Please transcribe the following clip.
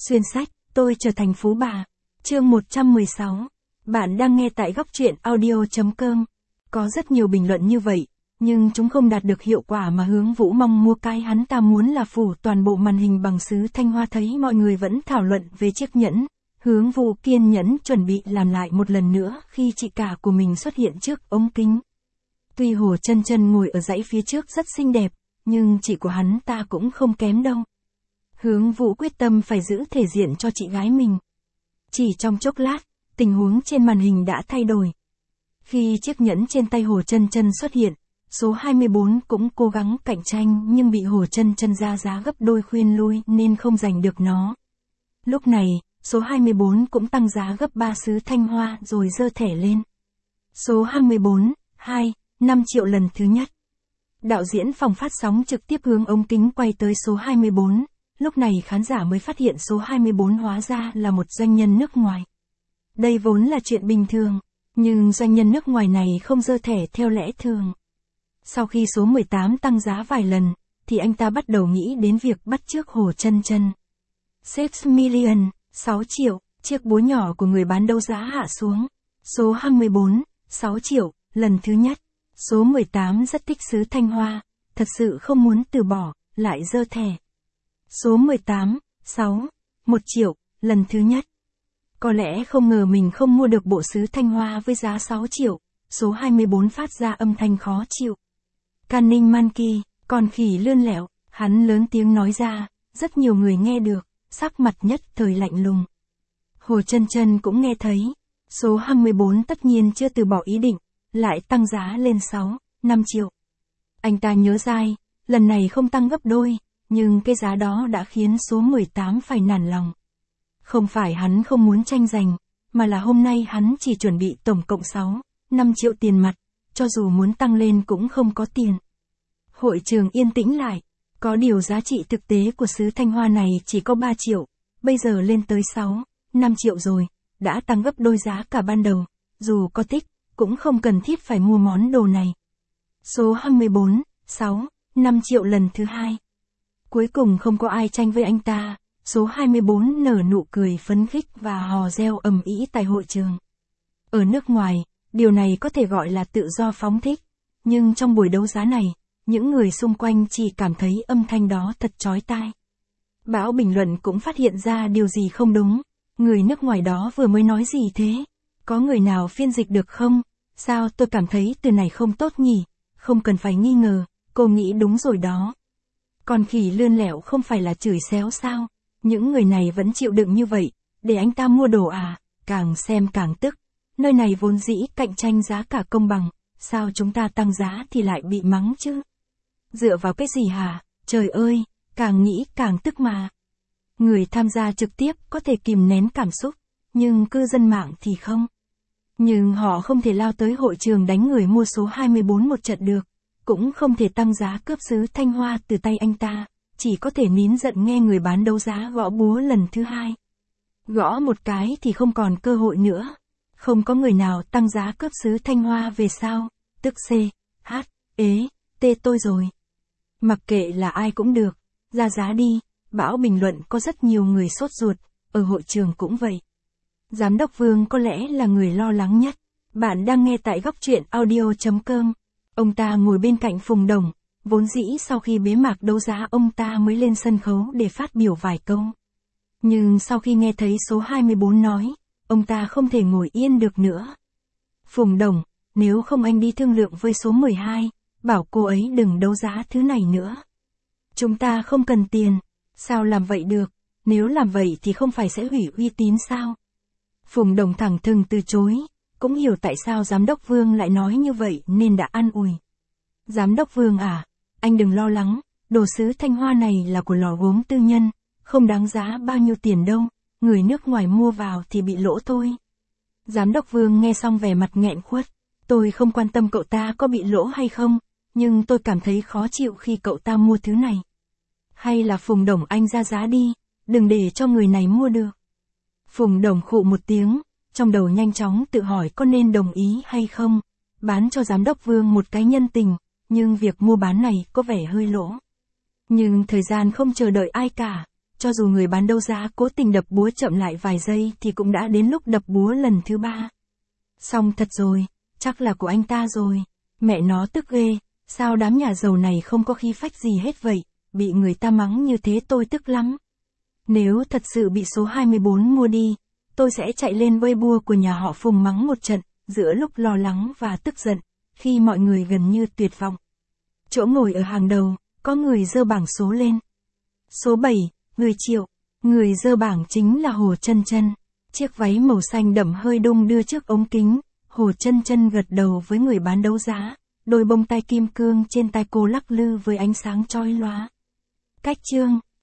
Xuyên sách, tôi trở thành phú bà. Chương 116. Bạn đang nghe tại góc truyện audio.com. Có rất nhiều bình luận như vậy, nhưng chúng không đạt được hiệu quả mà Hướng Vũ mong mua. Cái hắn ta muốn là phủ toàn bộ màn hình bằng sứ thanh hoa. Thấy mọi người vẫn thảo luận về chiếc nhẫn, Hướng Vũ kiên nhẫn chuẩn bị làm lại một lần nữa khi chị cả của mình xuất hiện trước ống kính. Tuy Hồ Chân Chân ngồi ở dãy phía trước rất xinh đẹp, nhưng chị của hắn ta cũng không kém đâu. Hướng Vũ quyết tâm phải giữ thể diện cho chị gái mình. Chỉ trong chốc lát, tình huống trên màn hình đã thay đổi. Khi chiếc nhẫn trên tay Hồ Chân Chân xuất hiện, số 24 cũng cố gắng cạnh tranh nhưng bị Hồ Chân Chân ra giá gấp đôi khuyên lui nên không giành được nó. Lúc này, số 24 cũng tăng giá gấp 3 sứ thanh hoa rồi giơ thẻ lên. Số 24, 5 triệu lần thứ nhất. Đạo diễn phòng phát sóng trực tiếp hướng ống kính quay tới số 24. Lúc này khán giả mới phát hiện số 24 hóa ra là một doanh nhân nước ngoài. Đây vốn là chuyện bình thường, nhưng doanh nhân nước ngoài này không giơ thẻ theo lẽ thường. Sau khi số 18 tăng giá vài lần, thì anh ta bắt đầu nghĩ đến việc bắt chước Hồ Chân Chân. 6 million, 6 triệu, chiếc búa nhỏ của người bán đấu giá hạ xuống. Số 24, 6 triệu, lần thứ nhất. Số 18 rất thích sứ thanh hoa, thật sự không muốn từ bỏ, lại giơ thẻ. Số 18, 1 triệu, lần thứ nhất. Có lẽ không ngờ mình không mua được bộ sứ thanh hoa với giá 6 triệu, số 24 phát ra âm thanh khó chịu. Cunning Monkey, con khỉ lươn lẹo, hắn lớn tiếng nói ra, rất nhiều người nghe được, sắc mặt nhất thời lạnh lùng. Hồ Chân Chân cũng nghe thấy, số 24 tất nhiên chưa từ bỏ ý định, lại tăng giá lên 5 triệu. Anh ta nhớ dai, lần này không tăng gấp đôi, nhưng cái giá đó đã khiến số 18 phải nản lòng. Không phải hắn không muốn tranh giành, mà là hôm nay hắn chỉ chuẩn bị tổng cộng 5 triệu tiền mặt, cho dù muốn tăng lên cũng không có tiền. Hội trường yên tĩnh lại, có điều giá trị thực tế của sứ thanh hoa này chỉ có 3 triệu, bây giờ lên tới 5 triệu rồi, đã tăng gấp đôi giá cả ban đầu, dù có thích, cũng không cần thiết phải mua món đồ này. Số 24, 5 triệu lần thứ hai. Cuối cùng không có ai tranh với anh ta, số 24 nở nụ cười phấn khích và hò reo ầm ĩ tại hội trường. Ở nước ngoài, điều này có thể gọi là tự do phóng thích, nhưng trong buổi đấu giá này, những người xung quanh chỉ cảm thấy âm thanh đó thật chói tai. Bão bình luận cũng phát hiện ra điều gì không đúng, người nước ngoài đó vừa mới nói gì thế? Có người nào phiên dịch được không? Sao tôi cảm thấy từ này không tốt nhỉ? Không cần phải nghi ngờ, cô nghĩ đúng rồi đó. Con khỉ lươn lẹo không phải là chửi xéo sao? Những người này vẫn chịu đựng như vậy, để anh ta mua đồ à? Càng xem càng tức. Nơi này vốn dĩ cạnh tranh giá cả công bằng, sao chúng ta tăng giá thì lại bị mắng chứ? Dựa vào cái gì hả? Trời ơi, càng nghĩ càng tức mà. Người tham gia trực tiếp có thể kìm nén cảm xúc, nhưng cư dân mạng thì không. Nhưng họ không thể lao tới hội trường đánh người mua số 24 một trận được, cũng không thể tăng giá cướp sứ thanh hoa từ tay anh ta, chỉ có thể nín giận nghe người bán đấu giá gõ búa lần thứ hai. Gõ một cái thì không còn cơ hội nữa. Không có người nào tăng giá cướp sứ thanh hoa về sao, tức tôi rồi. Mặc kệ là ai cũng được, ra giá đi, bão bình luận có rất nhiều người sốt ruột, ở hội trường cũng vậy. Giám đốc Vương có lẽ là người lo lắng nhất. Bạn đang nghe tại góc truyện audio.com. Ông ta ngồi bên cạnh Phùng Đồng, vốn dĩ sau khi bế mạc đấu giá ông ta mới lên sân khấu để phát biểu vài câu. Nhưng sau khi nghe thấy số 24 nói, ông ta không thể ngồi yên được nữa. Phùng Đồng, nếu không anh đi thương lượng với số 12, bảo cô ấy đừng đấu giá thứ này nữa. Chúng ta không cần tiền, sao làm vậy được, nếu làm vậy thì không phải sẽ hủy uy tín sao? Phùng Đồng thẳng thừng từ chối, cũng hiểu tại sao Giám đốc Vương lại nói như vậy nên đã an ủi. Giám đốc Vương à, anh đừng lo lắng, đồ sứ thanh hoa này là của lò gốm tư nhân, không đáng giá bao nhiêu tiền đâu, người nước ngoài mua vào thì bị lỗ thôi. Giám đốc Vương nghe xong vẻ mặt nghẹn khuất, tôi không quan tâm cậu ta có bị lỗ hay không, nhưng tôi cảm thấy khó chịu khi cậu ta mua thứ này. Hay là Phùng Đồng anh ra giá đi, đừng để cho người này mua được. Phùng Đồng khụ một tiếng, trong đầu nhanh chóng tự hỏi có nên đồng ý hay không, bán cho Giám đốc Vương một cái nhân tình, nhưng việc mua bán này có vẻ hơi lỗ. Nhưng thời gian không chờ đợi ai cả, Cho dù người bán đấu giá cố tình đập búa chậm lại vài giây thì cũng đã đến lúc đập búa lần thứ 3. Xong thật rồi, chắc là của anh ta rồi. Mẹ nó tức ghê, sao đám nhà giàu này không có khí phách gì hết vậy, bị người ta mắng như thế tôi tức lắm. Nếu thật sự bị số 24 mua đi, tôi sẽ chạy lên Weibo của nhà họ Phùng mắng một trận, giữa lúc lo lắng và tức giận, khi mọi người gần như tuyệt vọng. Chỗ ngồi ở hàng đầu, có người giơ bảng số lên. Số 7, 10 triệu. Người giơ bảng chính là Hồ Chân Chân. Chiếc váy màu xanh đậm hơi đung đưa trước ống kính, Hồ Chân Chân gật đầu với người bán đấu giá, đôi bông tai kim cương trên tai cô lắc lư với ánh sáng chói lóa. Cách chương